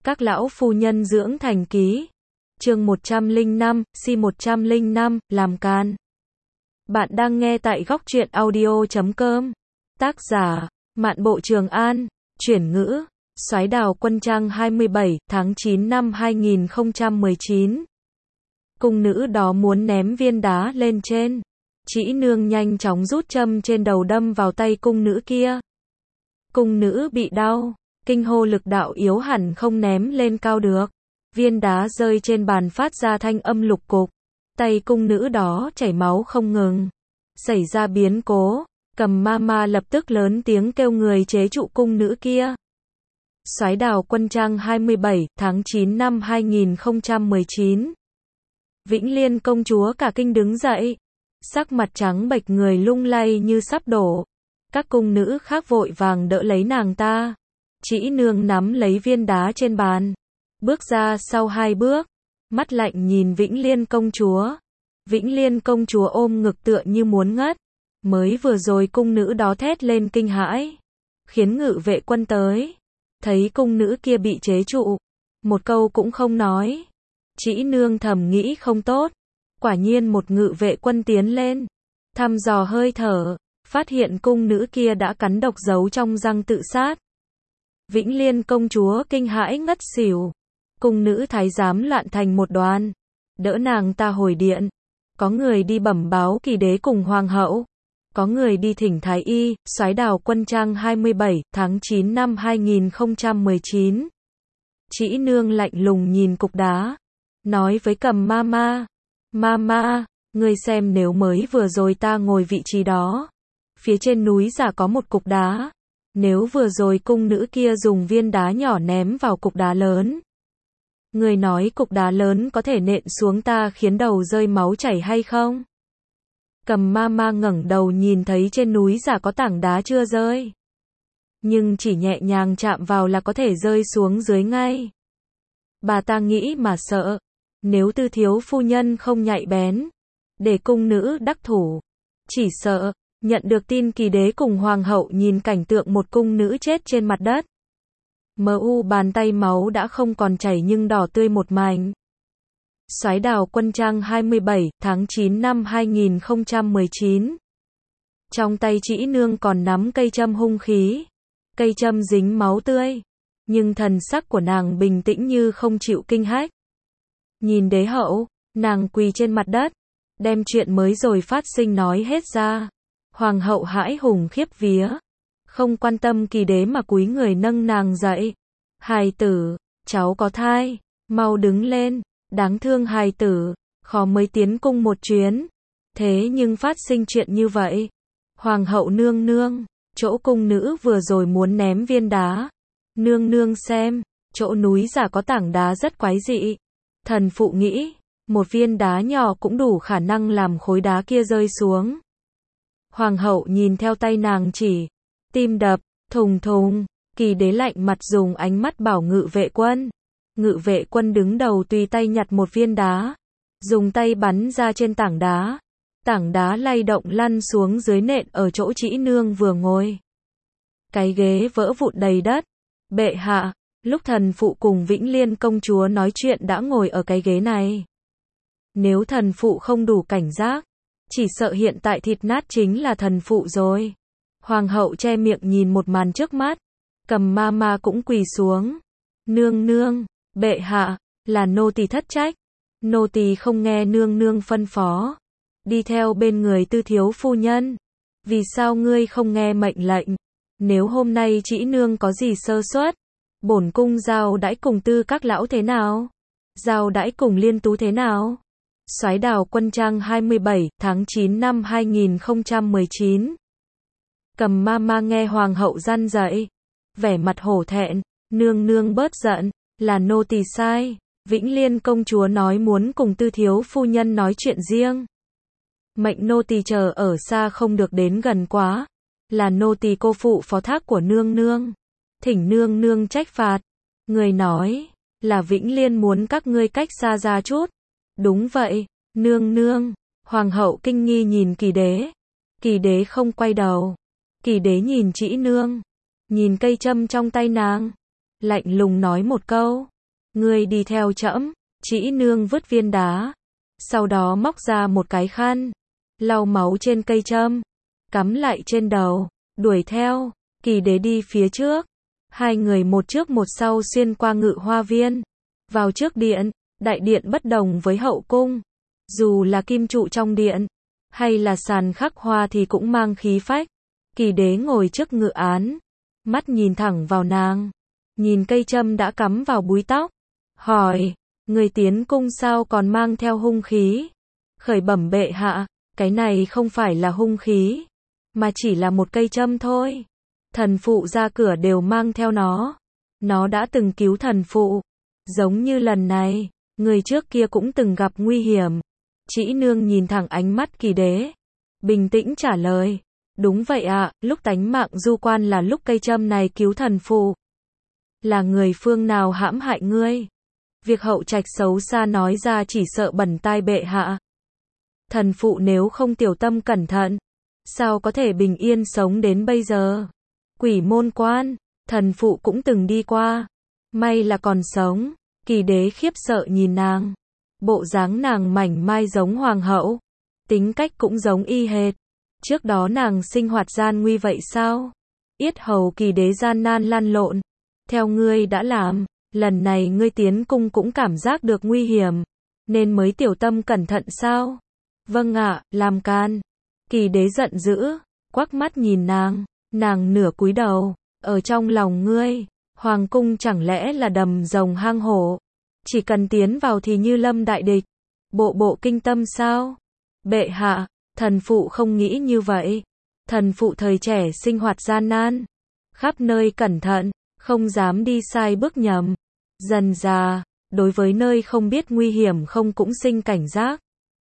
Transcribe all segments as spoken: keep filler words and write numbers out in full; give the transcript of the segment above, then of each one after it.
Các lão phu nhân dưỡng thành ký. Chương một trăm lẻ năm, si một trăm lẻ năm, làm can. Bạn đang nghe tại góc truyện audio chấm com. Tác giả, Mạn Bộ Trường An. Chuyển ngữ, Soái Đào Quân Trang hai mươi bảy tháng chín năm hai nghìn không trăm mười chín. Cung nữ đó muốn ném viên đá lên trên. Trĩ nương nhanh chóng rút châm trên đầu đâm vào tay cung nữ kia. Cung nữ bị đau, kinh hô lực đạo yếu hẳn không ném lên cao được. Viên đá rơi trên bàn phát ra thanh âm lục cục. Tay cung nữ đó chảy máu không ngừng. Xảy ra biến cố, Cầm ma ma lập tức lớn tiếng kêu người chế trụ cung nữ kia. Soái Đào Quân Trang hai mươi bảy tháng chín năm hai nghìn không trăm mười chín. Vĩnh Liên công chúa cả kinh đứng dậy. Sắc mặt trắng bệch, người lung lay như sắp đổ. Các cung nữ khác vội vàng đỡ lấy nàng ta. Trĩ nương nắm lấy viên đá trên bàn. Bước ra sau hai bước. Mắt lạnh nhìn Vĩnh Liên công chúa. Vĩnh Liên công chúa ôm ngực tựa như muốn ngất. Mới vừa rồi cung nữ đó thét lên kinh hãi. Khiến ngự vệ quân tới. Thấy cung nữ kia bị chế trụ. Một câu cũng không nói. Trĩ nương thầm nghĩ không tốt. Quả nhiên một ngự vệ quân tiến lên. Thăm dò hơi thở. Phát hiện cung nữ kia đã cắn độc giấu trong răng tự sát. Vĩnh Liên công chúa kinh hãi ngất xỉu. Cung nữ thái giám loạn thành một đoàn. Đỡ nàng ta hồi điện. Có người đi bẩm báo kỳ đế cùng hoàng hậu. Có người đi thỉnh thái y. Soái Đào Quân Trang hai mươi bảy tháng chín năm hai nghìn không trăm mười chín. Trĩ nương lạnh lùng nhìn cục đá. Nói với Cầm ma ma. Ma ma, ngươi xem nếu mới vừa rồi ta ngồi vị trí đó. Phía trên núi giả có một cục đá. Nếu vừa rồi cung nữ kia dùng viên đá nhỏ ném vào cục đá lớn. Người nói cục đá lớn có thể nện xuống ta khiến đầu rơi máu chảy hay không? Cầm ma ma ngẩng đầu nhìn thấy trên núi giả có tảng đá chưa rơi. Nhưng chỉ nhẹ nhàng chạm vào là có thể rơi xuống dưới ngay. Bà ta nghĩ mà sợ. Nếu Tư thiếu phu nhân không nhạy bén. Để cung nữ đắc thủ. Chỉ sợ. Nhận được tin kỳ đế cùng hoàng hậu nhìn cảnh tượng một cung nữ chết trên mặt đất. Mờ u bàn tay máu đã không còn chảy nhưng đỏ tươi một mảnh. Soái Đào Quân Trang hai mươi bảy tháng chín năm hai nghìn không trăm mười chín. Trong tay trĩ nương còn nắm cây châm hung khí. Cây châm dính máu tươi. Nhưng thần sắc của nàng bình tĩnh như không chịu kinh hách. Nhìn đế hậu, nàng quỳ trên mặt đất. Đem chuyện mới rồi phát sinh nói hết ra. Hoàng hậu hãi hùng khiếp vía. Không quan tâm kỳ đế mà cúi người nâng nàng dậy. Hài tử, cháu có thai. Mau đứng lên. Đáng thương hài tử. Khó mới tiến cung một chuyến. Thế nhưng phát sinh chuyện như vậy. Hoàng hậu nương nương. Chỗ cung nữ vừa rồi muốn ném viên đá. Nương nương xem. Chỗ núi giả có tảng đá rất quái dị. Thần phụ nghĩ. Một viên đá nhỏ cũng đủ khả năng làm khối đá kia rơi xuống. Hoàng hậu nhìn theo tay nàng chỉ. Tim đập, thùng thùng. Kỳ đế lạnh mặt dùng ánh mắt bảo ngự vệ quân. Ngự vệ quân đứng đầu tùy tay nhặt một viên đá. Dùng tay bắn ra trên tảng đá. Tảng đá lay động lăn xuống dưới nện ở chỗ trĩ nương vừa ngồi. Cái ghế vỡ vụn đầy đất. Bệ hạ, lúc thần phụ cùng Vĩnh Liên công chúa nói chuyện đã ngồi ở cái ghế này. Nếu thần phụ không đủ cảnh giác. Chỉ sợ hiện tại thịt nát chính là thần phụ rồi. Hoàng hậu che miệng nhìn một màn trước mắt. Cầm ma ma cũng quỳ xuống. Nương nương, bệ hạ, là nô tỳ thất trách. Nô tỳ không nghe nương nương phân phó. Đi theo bên người Tư thiếu phu nhân. Vì sao ngươi không nghe mệnh lệnh? Nếu hôm nay trĩ nương có gì sơ suất. Bổn cung giao đãi cùng Tư các lão thế nào? Giao đãi cùng Liên tú thế nào? Soái Đào Quân Trang hai mươi bảy tháng chín năm hai nghìn không trăm mười chín. Cầm ma ma nghe hoàng hậu răn dậy. Vẻ mặt hổ thẹn. Nương nương bớt giận. Là nô tỳ sai. Vĩnh Liên công chúa nói muốn cùng Tư thiếu phu nhân nói chuyện riêng. Mệnh nô tỳ chờ ở xa không được đến gần quá. Là nô tỳ cô phụ phó thác của nương nương. Thỉnh nương nương trách phạt. Người nói. Là Vĩnh Liên muốn các ngươi cách xa ra chút. Đúng vậy, nương nương. Hoàng hậu kinh nghi nhìn kỳ đế. Kỳ đế không quay đầu. Kỳ đế nhìn trĩ nương. Nhìn cây châm trong tay nàng. Lạnh lùng nói một câu. Ngươi đi theo trẫm. Trĩ nương vứt viên đá, sau đó móc ra một cái khăn, lau máu trên cây châm, cắm lại trên đầu, đuổi theo. Kỳ đế đi phía trước, hai người một trước một sau xuyên qua ngự hoa viên, vào trước điện. Đại điện bất đồng với hậu cung, dù là kim trụ trong điện, hay là sàn khắc hoa thì cũng mang khí phách. Kỳ đế ngồi trước ngự án, mắt nhìn thẳng vào nàng, nhìn cây châm đã cắm vào búi tóc, hỏi, người tiến cung sao còn mang theo hung khí? Khởi bẩm bệ hạ, cái này không phải là hung khí, mà chỉ là một cây châm thôi. Thần phụ ra cửa đều mang theo nó. Nó đã từng cứu thần phụ. Giống như lần này, người trước kia cũng từng gặp nguy hiểm. Trĩ nương nhìn thẳng ánh mắt kỳ đế, bình tĩnh trả lời. Đúng vậy ạ, à, lúc tánh mạng du quan là lúc cây châm này cứu thần phụ. Là người phương nào hãm hại ngươi? Việc hậu trạch xấu xa nói ra chỉ sợ bẩn tai bệ hạ. Thần phụ nếu không tiểu tâm cẩn thận, sao có thể bình yên sống đến bây giờ? Quỷ môn quan, thần phụ cũng từng đi qua. May là còn sống. Kỳ đế khiếp sợ nhìn nàng. Bộ dáng nàng mảnh mai giống hoàng hậu. Tính cách cũng giống y hệt. Trước đó nàng sinh hoạt gian nguy vậy sao? Yết hầu kỳ đế gian nan lăn lộn. Theo ngươi đã làm, lần này ngươi tiến cung cũng cảm giác được nguy hiểm, nên mới tiểu tâm cẩn thận sao? Vâng ạ, làm can. Kỳ đế giận dữ, quắc mắt nhìn nàng, nàng nửa cúi đầu, ở trong lòng ngươi, hoàng cung chẳng lẽ là đầm rồng hang hổ, chỉ cần tiến vào thì như lâm đại địch, bộ bộ kinh tâm sao? Bệ hạ, thần phụ không nghĩ như vậy. Thần phụ thời trẻ sinh hoạt gian nan, khắp nơi cẩn thận, không dám đi sai bước nhầm. Dần già, đối với nơi không biết nguy hiểm không cũng sinh cảnh giác.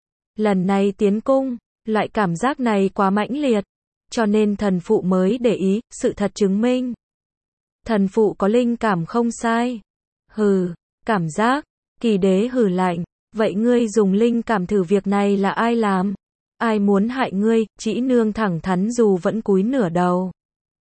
Lần này tiến cung, loại cảm giác này quá mãnh liệt, cho nên thần phụ mới để ý. Sự thật chứng minh, thần phụ có linh cảm không sai. Hừ, cảm giác. Kỳ đế hừ lạnh. Vậy ngươi dùng linh cảm thử việc này là ai làm? Ai muốn hại ngươi? Trĩ nương thẳng thắn dù vẫn cúi nửa đầu.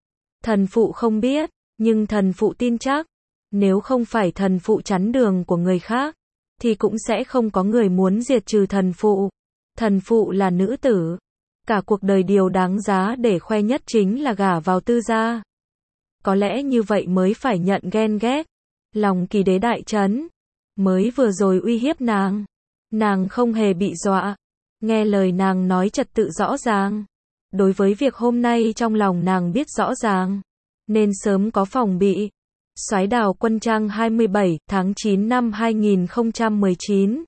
Thần phụ không biết, nhưng thần phụ tin chắc, nếu không phải thần phụ chắn đường của người khác, thì cũng sẽ không có người muốn diệt trừ thần phụ. Thần phụ là nữ tử, cả cuộc đời điều đáng giá để khoe nhất chính là gả vào tư gia. Có lẽ như vậy mới phải nhận ghen ghét. Lòng kỳ đế đại chấn, mới vừa rồi uy hiếp nàng, nàng không hề bị dọa, nghe lời nàng nói trật tự rõ ràng. Đối với việc hôm nay trong lòng nàng biết rõ ràng, nên sớm có phòng bị. Soái Đào Quân Trang hai mươi bảy tháng chín năm hai nghìn không trăm mười chín.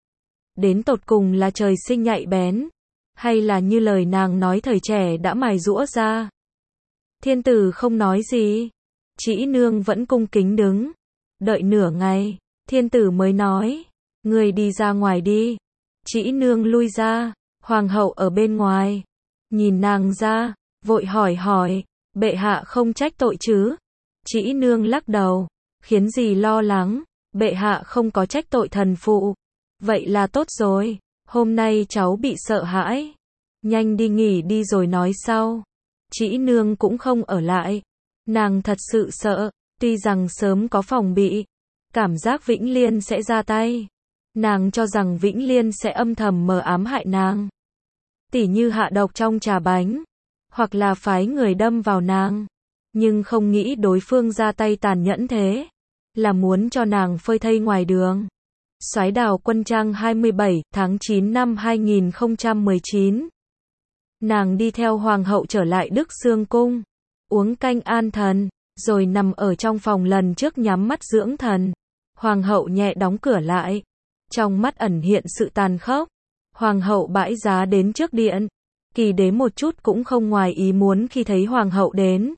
Đến tột cùng là trời sinh nhạy bén, hay là như lời nàng nói thời trẻ đã mài giũa ra? Thiên tử không nói gì, Trĩ nương vẫn cung kính đứng, đợi nửa ngày, thiên tử mới nói, người đi ra ngoài đi. Trĩ nương lui ra, hoàng hậu ở bên ngoài, nhìn nàng ra, vội hỏi hỏi, bệ hạ không trách tội chứ? Trĩ nương lắc đầu, khiến gì lo lắng, bệ hạ không có trách tội thần phụ. Vậy là tốt rồi, hôm nay cháu bị sợ hãi, nhanh đi nghỉ đi rồi nói sau. Trĩ nương cũng không ở lại, nàng thật sự sợ, tuy rằng sớm có phòng bị, cảm giác Vĩnh Liên sẽ ra tay. Nàng cho rằng Vĩnh Liên sẽ âm thầm mờ ám hại nàng, tỉ như hạ độc trong trà bánh, hoặc là phái người đâm vào nàng. Nhưng không nghĩ đối phương ra tay tàn nhẫn thế, là muốn cho nàng phơi thây ngoài đường. Soái Đào Quân Trang hai mươi bảy tháng chín năm hai nghìn không trăm mười chín. Nàng đi theo hoàng hậu trở lại Đức Xương cung, uống canh an thần, rồi nằm ở trong phòng lần trước nhắm mắt dưỡng thần. Hoàng hậu nhẹ đóng cửa lại, trong mắt ẩn hiện sự tàn khốc. Hoàng hậu bãi giá đến trước điện, kỳ đế một chút cũng không ngoài ý muốn khi thấy hoàng hậu đến.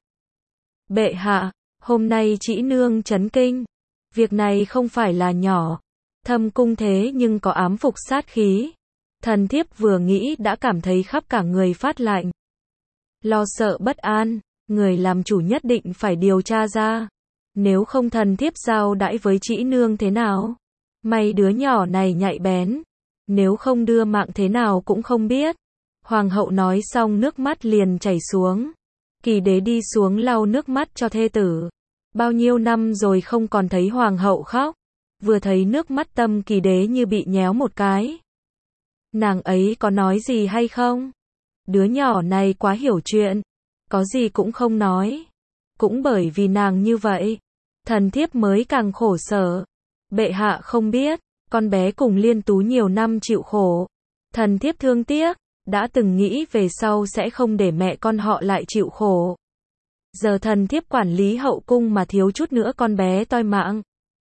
Bệ hạ, hôm nay Trĩ nương chấn kinh, việc này không phải là nhỏ, thâm cung thế nhưng có ám phục sát khí. Thần thiếp vừa nghĩ đã cảm thấy khắp cả người phát lạnh, lo sợ bất an. Người làm chủ nhất định phải điều tra ra, nếu không thần thiếp giao đãi với Trĩ nương thế nào? May đứa nhỏ này nhạy bén, nếu không đưa mạng thế nào cũng không biết. Hoàng hậu nói xong nước mắt liền chảy xuống. Kỳ đế đi xuống lau nước mắt cho thê tử. Bao nhiêu năm rồi không còn thấy hoàng hậu khóc, vừa thấy nước mắt Tâm Kỳ Đế như bị nhéo một cái. Nàng ấy có nói gì hay không? Đứa nhỏ này quá hiểu chuyện, có gì cũng không nói. Cũng bởi vì nàng như vậy, thần thiếp mới càng khổ sở. Bệ hạ không biết, con bé cùng Liên Tú nhiều năm chịu khổ. Thần thiếp thương tiếc, đã từng nghĩ về sau sẽ không để mẹ con họ lại chịu khổ. Giờ thần thiếp quản lý hậu cung mà thiếu chút nữa con bé toi mạng.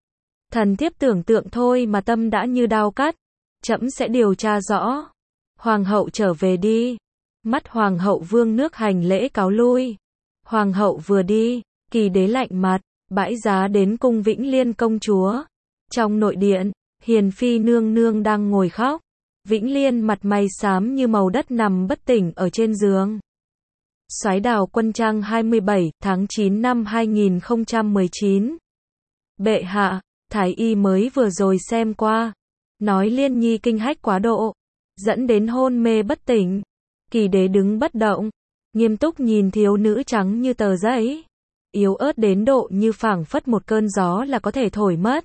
Thần thiếp tưởng tượng thôi mà tâm đã như đao cắt. Trẫm sẽ điều tra rõ. Hoàng hậu trở về đi. Mắt hoàng hậu vương nước hành lễ cáo lui. Hoàng hậu vừa đi, Kỳ Đế lạnh mặt, bãi giá đến cung Vĩnh Liên công chúa. Trong nội điện, Hiền Phi nương nương đang ngồi khóc. Vĩnh Liên mặt mày xám như màu đất nằm bất tỉnh ở trên giường. Soái Đào Quân Trang hai mươi bảy tháng chín năm hai nghìn không trăm mười chín. Bệ hạ, Thái y mới vừa rồi xem qua, nói Liên Nhi kinh hách quá độ, dẫn đến hôn mê bất tỉnh. Kỳ Đế đứng bất động, nghiêm túc nhìn thiếu nữ trắng như tờ giấy, yếu ớt đến độ như phảng phất một cơn gió là có thể thổi mất.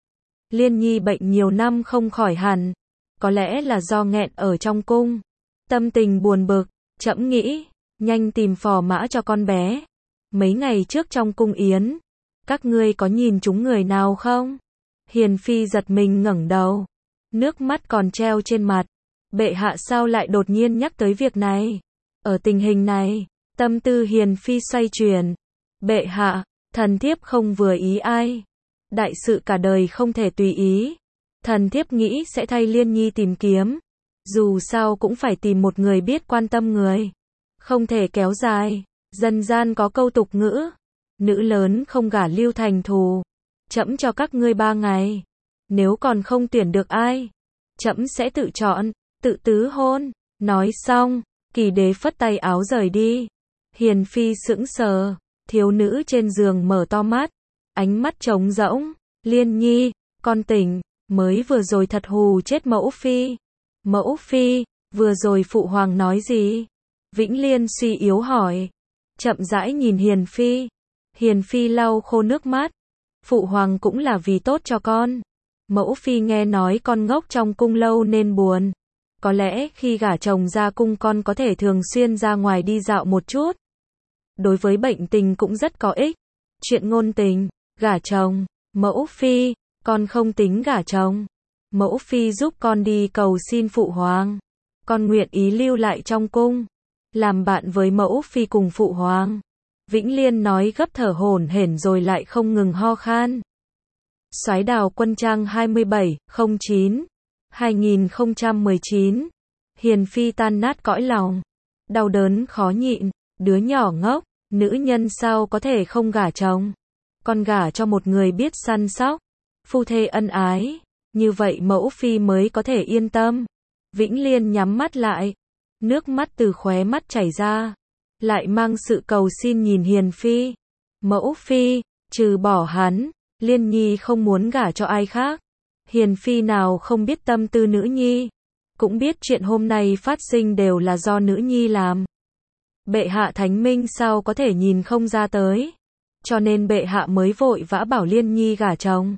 Liên Nhi bệnh nhiều năm không khỏi hẳn, có lẽ là do nghẹn ở trong cung, tâm tình buồn bực. Trẫm nghĩ, nhanh tìm phò mã cho con bé. Mấy ngày trước trong cung yến, các ngươi có nhìn chúng người nào không? Hiền Phi giật mình ngẩng đầu, nước mắt còn treo trên mặt. Bệ hạ sao lại đột nhiên nhắc tới việc này? Ở tình hình này, tâm tư Hiền Phi xoay chuyển. Bệ hạ, thần thiếp không vừa ý ai. Đại sự cả đời không thể tùy ý. Thần thiếp nghĩ sẽ thay Liên Nhi tìm kiếm. Dù sao cũng phải tìm một người biết quan tâm người. Không thể kéo dài. Dân gian có câu tục ngữ. Nữ lớn không gả lưu thành thù. Trẫm cho các ngươi ba ngày. Nếu còn không tuyển được ai, trẫm sẽ tự chọn, tự tứ hôn. Nói xong, Kỳ Đế phất tay áo rời đi. Hiền Phi sững sờ. Thiếu nữ trên giường mở to mắt, ánh mắt trống rỗng. Liên Nhi, con tỉnh, mới vừa rồi thật hù chết mẫu phi. Mẫu phi, vừa rồi phụ hoàng nói gì? Vĩnh Liên suy yếu hỏi. Chậm rãi nhìn Hiền Phi. Hiền Phi lau khô nước mắt. Phụ hoàng cũng là vì tốt cho con. Mẫu phi nghe nói con ngốc trong cung lâu nên buồn. Có lẽ khi gả chồng ra cung con có thể thường xuyên ra ngoài đi dạo một chút. Đối với bệnh tình cũng rất có ích. Chuyện ngôn tình, gả chồng. Mẫu phi, con không tính gả chồng. Mẫu phi giúp con đi cầu xin phụ hoàng. Con nguyện ý lưu lại trong cung, làm bạn với mẫu phi cùng phụ hoàng. Vĩnh Liên nói gấp thở hổn hển rồi lại không ngừng ho khan. Soái Đào Quân Trang hai mươi bảy không chín hai nghìn không trăm mười chín. Hiền Phi tan nát cõi lòng. Đau đớn khó nhịn. Đứa nhỏ ngốc, nữ nhân sao có thể không gả chồng? Con gả cho một người biết săn sóc, phu thê ân ái, như vậy mẫu phi mới có thể yên tâm. Vĩnh Liên nhắm mắt lại, nước mắt từ khóe mắt chảy ra, lại mang sự cầu xin nhìn Hiền Phi. Mẫu phi, trừ bỏ hắn, Liên Nhi không muốn gả cho ai khác. Hiền Phi nào không biết tâm tư nữ nhi, cũng biết chuyện hôm nay phát sinh đều là do nữ nhi làm. Bệ hạ thánh minh sao có thể nhìn không ra tới, cho nên bệ hạ mới vội vã bảo Liên Nhi gả chồng.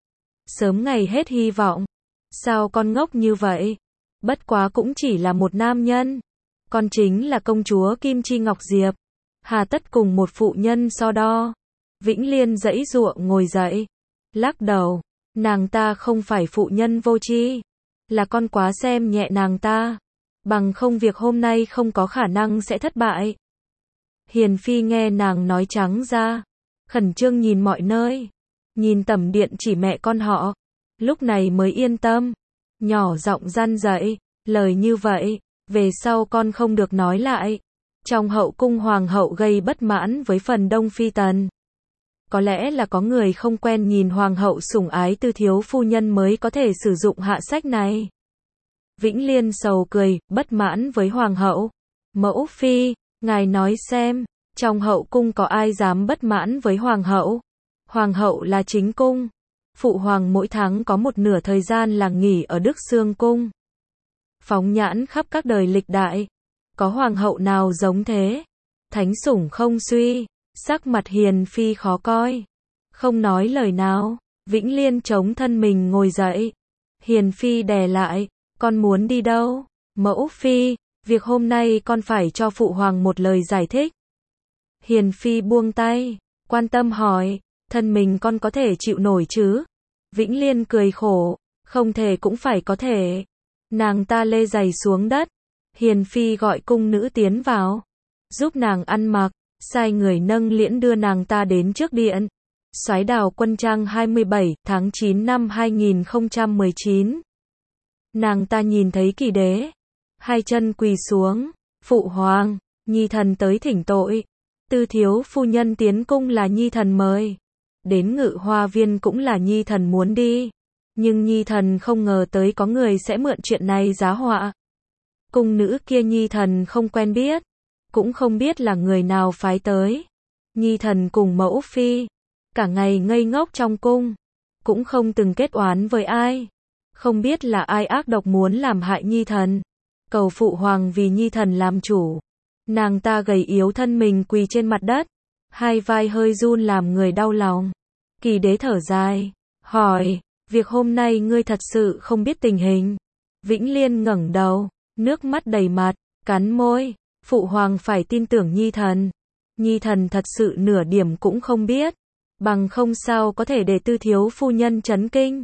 Sớm ngày hết hy vọng. Sao con ngốc như vậy? Bất quá cũng chỉ là một nam nhân. Con chính là công chúa Kim Chi Ngọc Diệp. Hà tất cùng một phụ nhân so đo. Vĩnh Liên giãy giụa ngồi dậy, lắc đầu. Nàng ta không phải phụ nhân vô tri, là con quá xem nhẹ nàng ta. Bằng không việc hôm nay không có khả năng sẽ thất bại. Hiền Phi nghe nàng nói trắng ra, khẩn trương nhìn mọi nơi, nhìn tẩm điện chỉ mẹ con họ, lúc này mới yên tâm, nhỏ giọng răn dạy, lời như vậy, về sau con không được nói lại. Trong hậu cung hoàng hậu gây bất mãn với phần đông phi tần. Có lẽ là có người không quen nhìn hoàng hậu sủng ái tư thiếu phu nhân mới có thể sử dụng hạ sách này. Vĩnh Liên sầu cười, bất mãn với hoàng hậu. Mẫu phi, ngài nói xem, trong hậu cung có ai dám bất mãn với hoàng hậu? Hoàng hậu là chính cung. Phụ hoàng mỗi tháng có một nửa thời gian là nghỉ ở Đức Xương cung. Phóng nhãn khắp các đời lịch đại, có hoàng hậu nào giống thế? Thánh sủng không suy, sắc mặt Hiền Phi khó coi, không nói lời nào. Vĩnh Liên chống thân mình ngồi dậy. Hiền Phi đè lại, con muốn đi đâu? Mẫu Phi, việc hôm nay con phải cho Phụ Hoàng một lời giải thích. Hiền Phi buông tay, quan tâm hỏi, thân mình con có thể chịu nổi chứ? Vĩnh Liên cười khổ, không thể cũng phải có thể. Nàng ta lê giày xuống đất. Hiền Phi gọi cung nữ tiến vào, giúp nàng ăn mặc, sai người nâng liễn đưa nàng ta đến trước điện. Soái Đào Quân Trang hai mươi bảy tháng chín năm hai nghìn không trăm mười chín. Nàng ta nhìn thấy Kỳ Đế, hai chân quỳ xuống, Phụ Hoàng, nhi thần tới thỉnh tội. Tư thiếu phu nhân tiến cung là nhi thần mời, đến Ngự Hoa Viên cũng là nhi thần muốn đi, nhưng nhi thần không ngờ tới có người sẽ mượn chuyện này giá họa. Cung nữ kia nhi thần không quen biết, cũng không biết là người nào phái tới. Nhi thần cùng mẫu phi, cả ngày ngây ngốc trong cung, cũng không từng kết oán với ai. Không biết là ai ác độc muốn làm hại nhi thần. Cầu Phụ Hoàng vì nhi thần làm chủ. Nàng ta gầy yếu thân mình quỳ trên mặt đất, hai vai hơi run làm người đau lòng. Kỳ Đế thở dài, hỏi, việc hôm nay ngươi thật sự không biết tình hình. Vĩnh Liên ngẩng đầu, nước mắt đầy mặt, cắn môi, Phụ Hoàng phải tin tưởng nhi thần. Nhi thần thật sự nửa điểm cũng không biết, bằng không sao có thể để tư thiếu phu nhân chấn kinh.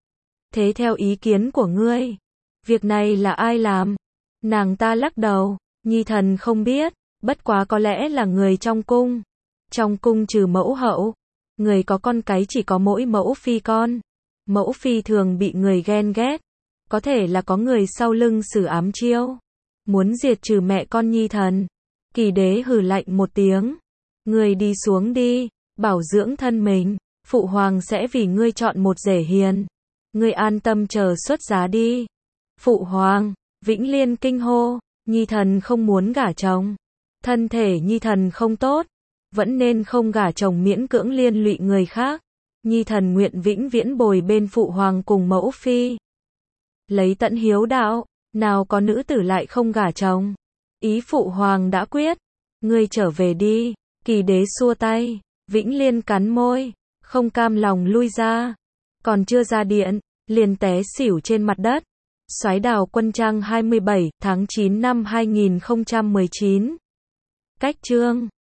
Thế theo ý kiến của ngươi, việc này là ai làm? Nàng ta lắc đầu, nhi thần không biết, bất quá có lẽ là người trong cung. Trong cung trừ mẫu hậu, người có con cái chỉ có mỗi mẫu phi con. Mẫu phi thường bị người ghen ghét, có thể là có người sau lưng sử ám chiêu, muốn diệt trừ mẹ con nhi thần. Kỳ Đế hừ lạnh một tiếng, ngươi đi xuống đi, bảo dưỡng thân mình, Phụ Hoàng sẽ vì ngươi chọn một rể hiền. Ngươi an tâm chờ xuất giá đi. Phụ Hoàng, Vĩnh Liên kinh hô, nhi thần không muốn gả chồng. Thân thể nhi thần không tốt, vẫn nên không gả chồng miễn cưỡng liên lụy người khác. Nhi thần nguyện vĩnh viễn bồi bên Phụ Hoàng cùng mẫu phi. Lấy tận hiếu đạo, nào có nữ tử lại không gả chồng. Ý Phụ Hoàng đã quyết, ngươi trở về đi. Kỳ Đế xua tay, Vĩnh Liên cắn môi, không cam lòng lui ra. Còn chưa ra điện, liền té xỉu trên mặt đất. Soái Đào Quân Trang hai mươi bảy tháng chín năm hai nghìn không trăm mười chín. Cách chương